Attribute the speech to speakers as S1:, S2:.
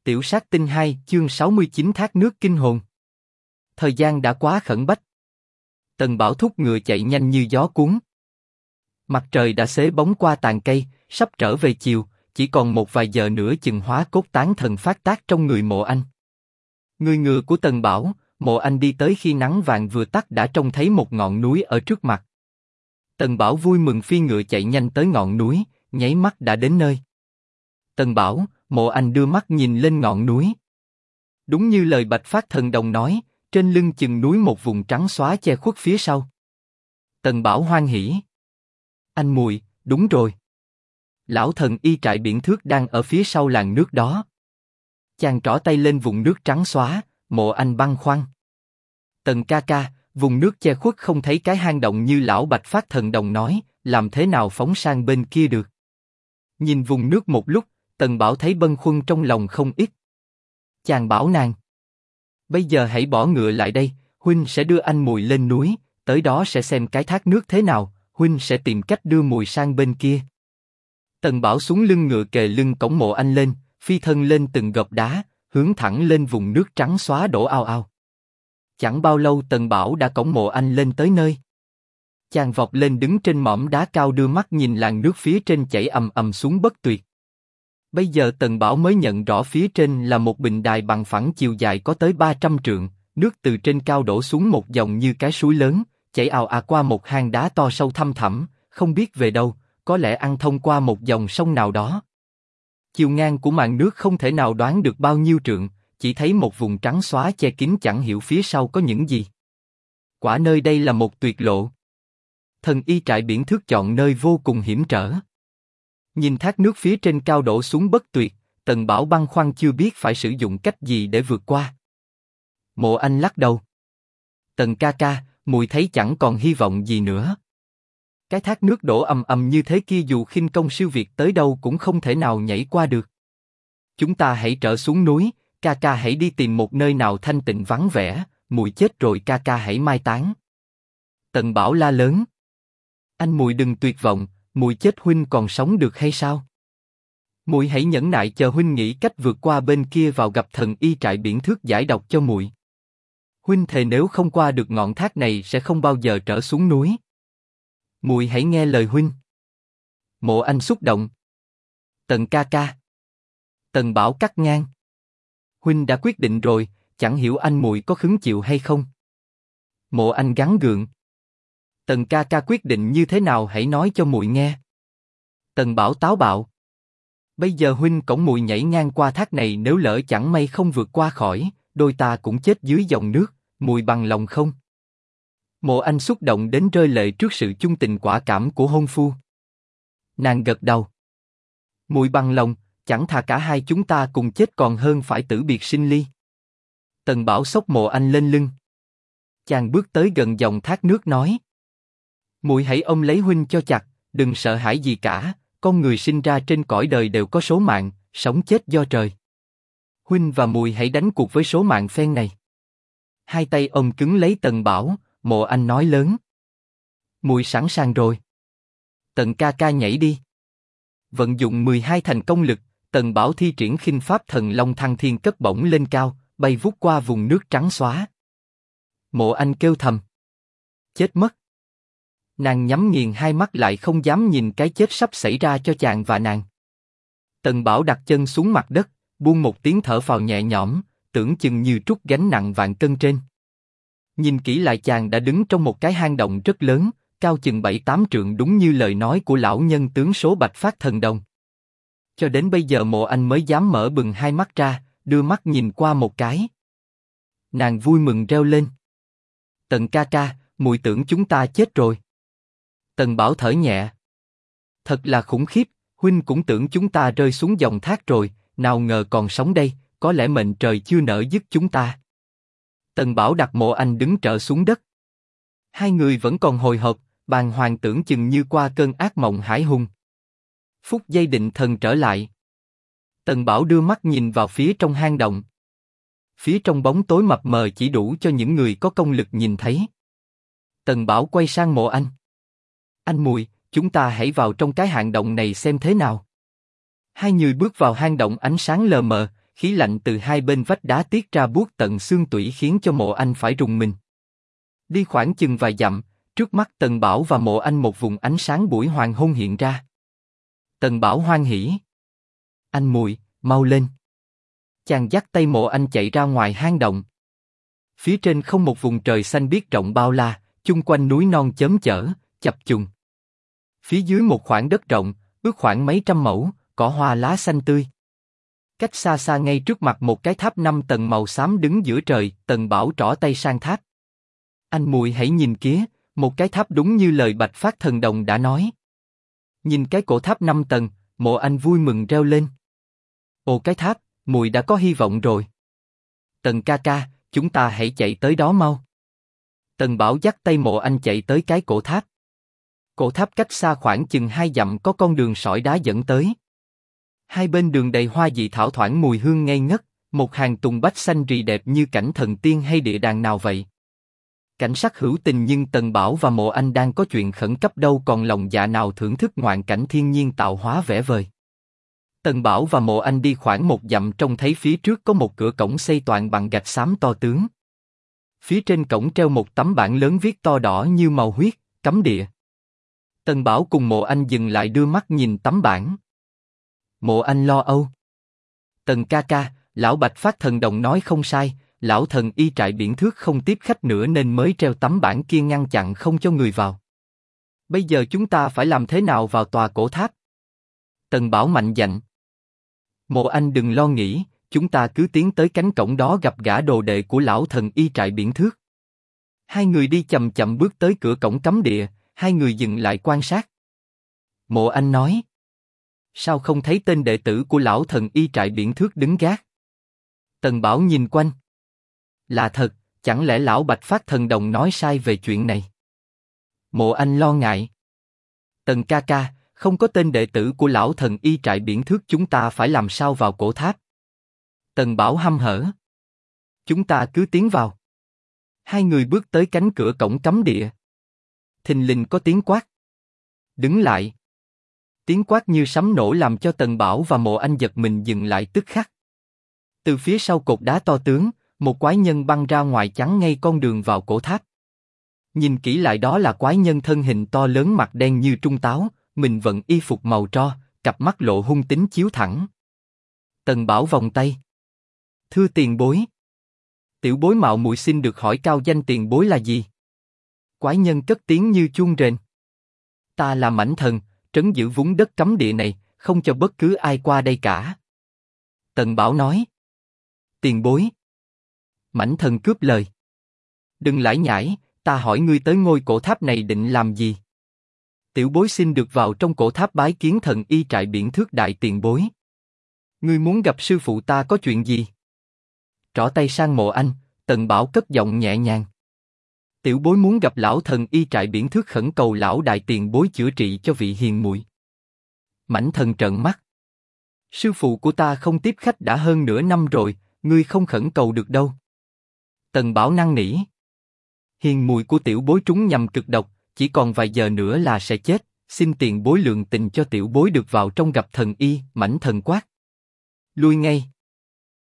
S1: Tiểu sát tinh 2 chương 69 thác nước kinh hồn. Thời gian đã quá khẩn bách. Tần Bảo thúc ngựa chạy nhanh như gió cuốn. Mặt trời đã xế bóng qua tàn cây, sắp trở về chiều, chỉ còn một vài giờ nữa chừng hóa cốt tán thần phát tác trong người Mộ Anh. Người ngựa của Tần Bảo, Mộ Anh đi tới khi nắng vàng vừa tắt đã trông thấy một ngọn núi ở trước mặt. Tần Bảo vui mừng phi ngựa chạy nhanh tới ngọn núi, nháy mắt đã đến nơi. Tần Bảo, Mộ Anh đưa mắt nhìn lên ngọn núi. Đúng như lời Bạch Phát Thần Đồng nói, trên lưng chừng núi một vùng trắng xóa che khuất phía sau. Tần Bảo hoan hỉ. Anh Mùi, đúng rồi. Lão thần y trại Biển Thước đang ở phía sau làn nước đó. Chàng trỏ tay lên vùng nước trắng xóa, Mộ Anh băn khoăn. Tần ca ca, vùng nước che khuất không thấy cái hang động như lão Bạch Phát Thần Đồng nói, làm thế nào phóng sang bên kia được? Nhìn vùng nước một lúc, Tần Bảo thấy bâng khuâng trong lòng không ít. Chàng bảo nàng. Bây giờ hãy bỏ ngựa lại đây, huynh sẽ đưa anh Mùi lên núi, tới đó sẽ xem cái thác nước thế nào, huynh sẽ tìm cách đưa Mùi sang bên kia. Tần Bảo xuống lưng ngựa kề lưng cõng Mộ Anh lên, phi thân lên từng gập đá, hướng thẳng lên vùng nước trắng xóa đổ ao ao. Chẳng bao lâu Tần Bảo đã cõng Mộ Anh lên tới nơi. Chàng vọt lên đứng trên mỏm đá cao đưa mắt nhìn làn nước phía trên chảy ầm ầm xuống bất tuyệt. Bây giờ Tần Bảo mới nhận rõ phía trên là một bình đài bằng phẳng chiều dài có tới 300 trượng, nước từ trên cao đổ xuống một dòng như cái suối lớn, chảy ào ạt qua một hang đá to sâu thăm thẳm, không biết về đâu, có lẽ ăn thông qua một dòng sông nào đó. Chiều ngang của màn nước không thể nào đoán được bao nhiêu trượng, chỉ thấy một vùng trắng xóa che kín chẳng hiểu phía sau có những gì. Quả nơi đây là một tuyệt lộ. Thần y trại Biển Thước chọn nơi vô cùng hiểm trở. Nhìn thác nước phía trên cao đổ xuống bất tuyệt, Tần Bảo băn khoăn chưa biết phải sử dụng cách gì để vượt qua. Mộ Anh lắc đầu. Tần ca ca, Mùi thấy chẳng còn hy vọng gì nữa. Cái thác nước đổ ầm ầm như thế kia dù khinh công siêu việt tới đâu cũng không thể nào nhảy qua được. Chúng ta hãy trở xuống núi, ca ca hãy đi tìm một nơi nào thanh tịnh vắng vẻ, Mùi chết rồi ca ca hãy mai táng. Tần Bảo la lớn. Anh Mùi đừng tuyệt vọng, Mùi chết huynh còn sống được hay sao? Mùi hãy nhẫn nại chờ huynh nghĩ cách vượt qua bên kia vào gặp thần y trại Biển Thước giải độc cho Mùi. Huynh thề nếu không qua được ngọn thác này sẽ không bao giờ trở xuống núi. Mùi hãy nghe lời huynh. Mộ Anh xúc động. Tần ca ca. Tần Bảo cắt ngang. Huynh đã quyết định rồi, chẳng hiểu anh Mùi có khứng chịu hay không? Mộ Anh gắng gượng. Tần ca ca quyết định như thế nào hãy nói cho Mùi nghe. Tần Bảo táo bạo. Bây giờ huynh cõng Mùi nhảy ngang qua thác này nếu lỡ chẳng may không vượt qua khỏi, đôi ta cũng chết dưới dòng nước, Mùi bằng lòng không? Mộ Anh xúc động đến rơi lệ trước sự chung tình quả cảm của hôn phu. Nàng gật đầu. Mùi bằng lòng, chẳng thà cả hai chúng ta cùng chết còn hơn phải tử biệt sinh ly. Tần Bảo xốc Mộ Anh lên lưng. Chàng bước tới gần dòng thác nước nói. Mùi hãy ôm lấy huynh cho chặt, đừng sợ hãi gì cả, con người sinh ra trên cõi đời đều có số mạng, sống chết do trời. Huynh và Mùi hãy đánh cuộc với số mạng phen này. Hai tay ôm cứng lấy Tần Bảo, Mộ Anh nói lớn. Mùi sẵn sàng rồi. Tần ca ca nhảy đi. Vận dụng 12 thành công lực, Tần Bảo thi triển khinh pháp thần long thăng thiên cất bổng lên cao, bay vút qua vùng nước trắng xóa. Mộ Anh kêu thầm. Chết mất. Nàng nhắm nghiền hai mắt lại không dám nhìn cái chết sắp xảy ra cho chàng và nàng. Tần Bảo đặt chân xuống mặt đất, buông một tiếng thở phào nhẹ nhõm, tưởng chừng như trút gánh nặng vạn cân trên. Nhìn kỹ lại chàng đã đứng trong một cái hang động rất lớn, cao chừng 7-8 trượng đúng như lời nói của lão nhân tướng số Bạch Phát Thần Đồng. Cho đến bây giờ Mộ Anh mới dám mở bừng hai mắt ra, đưa mắt nhìn qua một cái. Nàng vui mừng reo lên. Tần ca ca, Mùi tưởng chúng ta chết rồi. Tần Bảo thở nhẹ. Thật là khủng khiếp, huynh cũng tưởng chúng ta rơi xuống dòng thác rồi, nào ngờ còn sống đây, có lẽ mệnh trời chưa nỡ dứt chúng ta. Tần Bảo đặt Mộ Anh đứng trở xuống đất. Hai người vẫn còn hồi hộp, bàng hoàng tưởng chừng như qua cơn ác mộng hải hùng. Phút giây định thần trở lại. Tần Bảo đưa mắt nhìn vào phía trong hang động. Phía trong bóng tối mập mờ chỉ đủ cho những người có công lực nhìn thấy. Tần Bảo quay sang Mộ Anh. Anh Mùi, chúng ta hãy vào trong cái hang động này xem thế nào. Hai người bước vào hang động ánh sáng lờ mờ, khí lạnh từ hai bên vách đá tiết ra buốt tận xương tủy khiến cho Mộ Anh phải rùng mình. Đi khoảng chừng vài dặm, trước mắt Tần Bảo và Mộ Anh một vùng ánh sáng buổi hoàng hôn hiện ra. Tần Bảo hoan hỉ. Anh Mùi, mau lên. Chàng dắt tay Mộ Anh chạy ra ngoài hang động. Phía trên không một vùng trời xanh biếc rộng bao la, chung quanh núi non chớm chở, chập trùng. Phía dưới một khoảng đất rộng, ước khoảng mấy trăm mẫu, cỏ hoa lá xanh tươi. Cách xa xa ngay trước mặt một cái tháp 5 tầng màu xám đứng giữa trời, Tần Bảo trỏ tay sang tháp. Anh Mùi hãy nhìn kìa, một cái tháp đúng như lời Bạch Phát Thần Đồng đã nói. Nhìn cái cổ tháp 5 tầng, Mộ Anh vui mừng reo lên. Ồ cái tháp, Mùi đã có hy vọng rồi. Tần ca ca, chúng ta hãy chạy tới đó mau. Tần Bảo dắt tay Mộ Anh chạy tới cái cổ tháp. Cổ tháp cách xa khoảng chừng 2 dặm có con đường sỏi đá dẫn tới. Hai bên đường đầy hoa dị thảo thoảng mùi hương ngây ngất, một hàng tùng bách xanh rì đẹp như cảnh thần tiên hay địa đàng nào vậy. Cảnh sắc hữu tình nhưng Tần Bảo và Mộ Anh đang có chuyện khẩn cấp đâu còn lòng dạ nào thưởng thức ngoạn cảnh thiên nhiên tạo hóa vẽ vời. Tần Bảo và Mộ Anh đi khoảng 1 dặm trông thấy phía trước có một cửa cổng xây toàn bằng gạch xám to tướng. Phía trên cổng treo một tấm bảng lớn viết to đỏ như màu huyết, cấm địa. Tần Bảo cùng Mộ Anh dừng lại đưa mắt nhìn tấm bảng. Mộ Anh lo âu. Tần ca ca, lão Bạch Phát Thần Đồng nói không sai, lão thần y trại Biển Thước không tiếp khách nữa nên mới treo tấm bảng kia ngăn chặn không cho người vào. Bây giờ chúng ta phải làm thế nào vào tòa cổ tháp? Tần Bảo mạnh dạn. Mộ Anh đừng lo nghĩ, chúng ta cứ tiến tới cánh cổng đó gặp gã đồ đệ của lão thần y trại Biển Thước. Hai người đi chậm chậm bước tới cửa cổng cấm địa, hai người dừng lại quan sát. Mộ Anh nói. Sao không thấy tên đệ tử của lão thần y trại Biển Thước đứng gác? Tần Bảo nhìn quanh. Là thật, chẳng lẽ lão Bạch Phát Thần Đồng nói sai về chuyện này? Mộ Anh lo ngại. Tần ca ca, không có tên đệ tử của lão thần y trại Biển Thước chúng ta phải làm sao vào cổ tháp? Tần Bảo hăm hở. Chúng ta cứ tiến vào. Hai người bước tới cánh cửa cổng cấm địa. Thình lình có tiếng quát. Đứng lại. Tiếng quát như sấm nổ làm cho Tần Bảo và Mộ Anh giật mình dừng lại tức khắc. Từ phía sau cột đá to tướng, một quái nhân băng ra ngoài chắn ngay con đường vào cổ tháp. Nhìn kỹ lại đó là quái nhân thân hình to lớn mặt đen như trung táo, mình vận y phục màu tro, cặp mắt lộ hung tính chiếu thẳng. Tần Bảo vòng tay. Thưa tiền bối. Tiểu bối mạo muội xin được hỏi cao danh tiền bối là gì? Quái nhân cất tiếng như chuông rền. Ta là Mãnh Thần, trấn giữ vũng đất cấm địa này, không cho bất cứ ai qua đây cả. Tần Bảo nói. Tiền bối. Mãnh Thần cướp lời. Đừng lải nhải, ta hỏi ngươi tới ngôi cổ tháp này định làm gì? Tiểu bối xin được vào trong cổ tháp bái kiến thần y trại Biển Thước đại tiền bối. Ngươi muốn gặp sư phụ ta có chuyện gì? Trỏ tay sang Mộ Anh, Tần Bảo cất giọng nhẹ nhàng. Tiểu bối muốn gặp lão thần y trại Biển Thước khẩn cầu lão đại tiền bối chữa trị cho vị hiền muội. Mãnh Thần trợn mắt. Sư phụ của ta không tiếp khách đã hơn nửa năm rồi, ngươi không khẩn cầu được đâu. Tần Bảo năn nỉ. Hiền muội của tiểu bối trúng nhầm cực độc, chỉ còn vài giờ nữa là sẽ chết, xin tiền bối lượng tình cho tiểu bối được vào trong gặp thần y. Mãnh Thần quát. Lui ngay,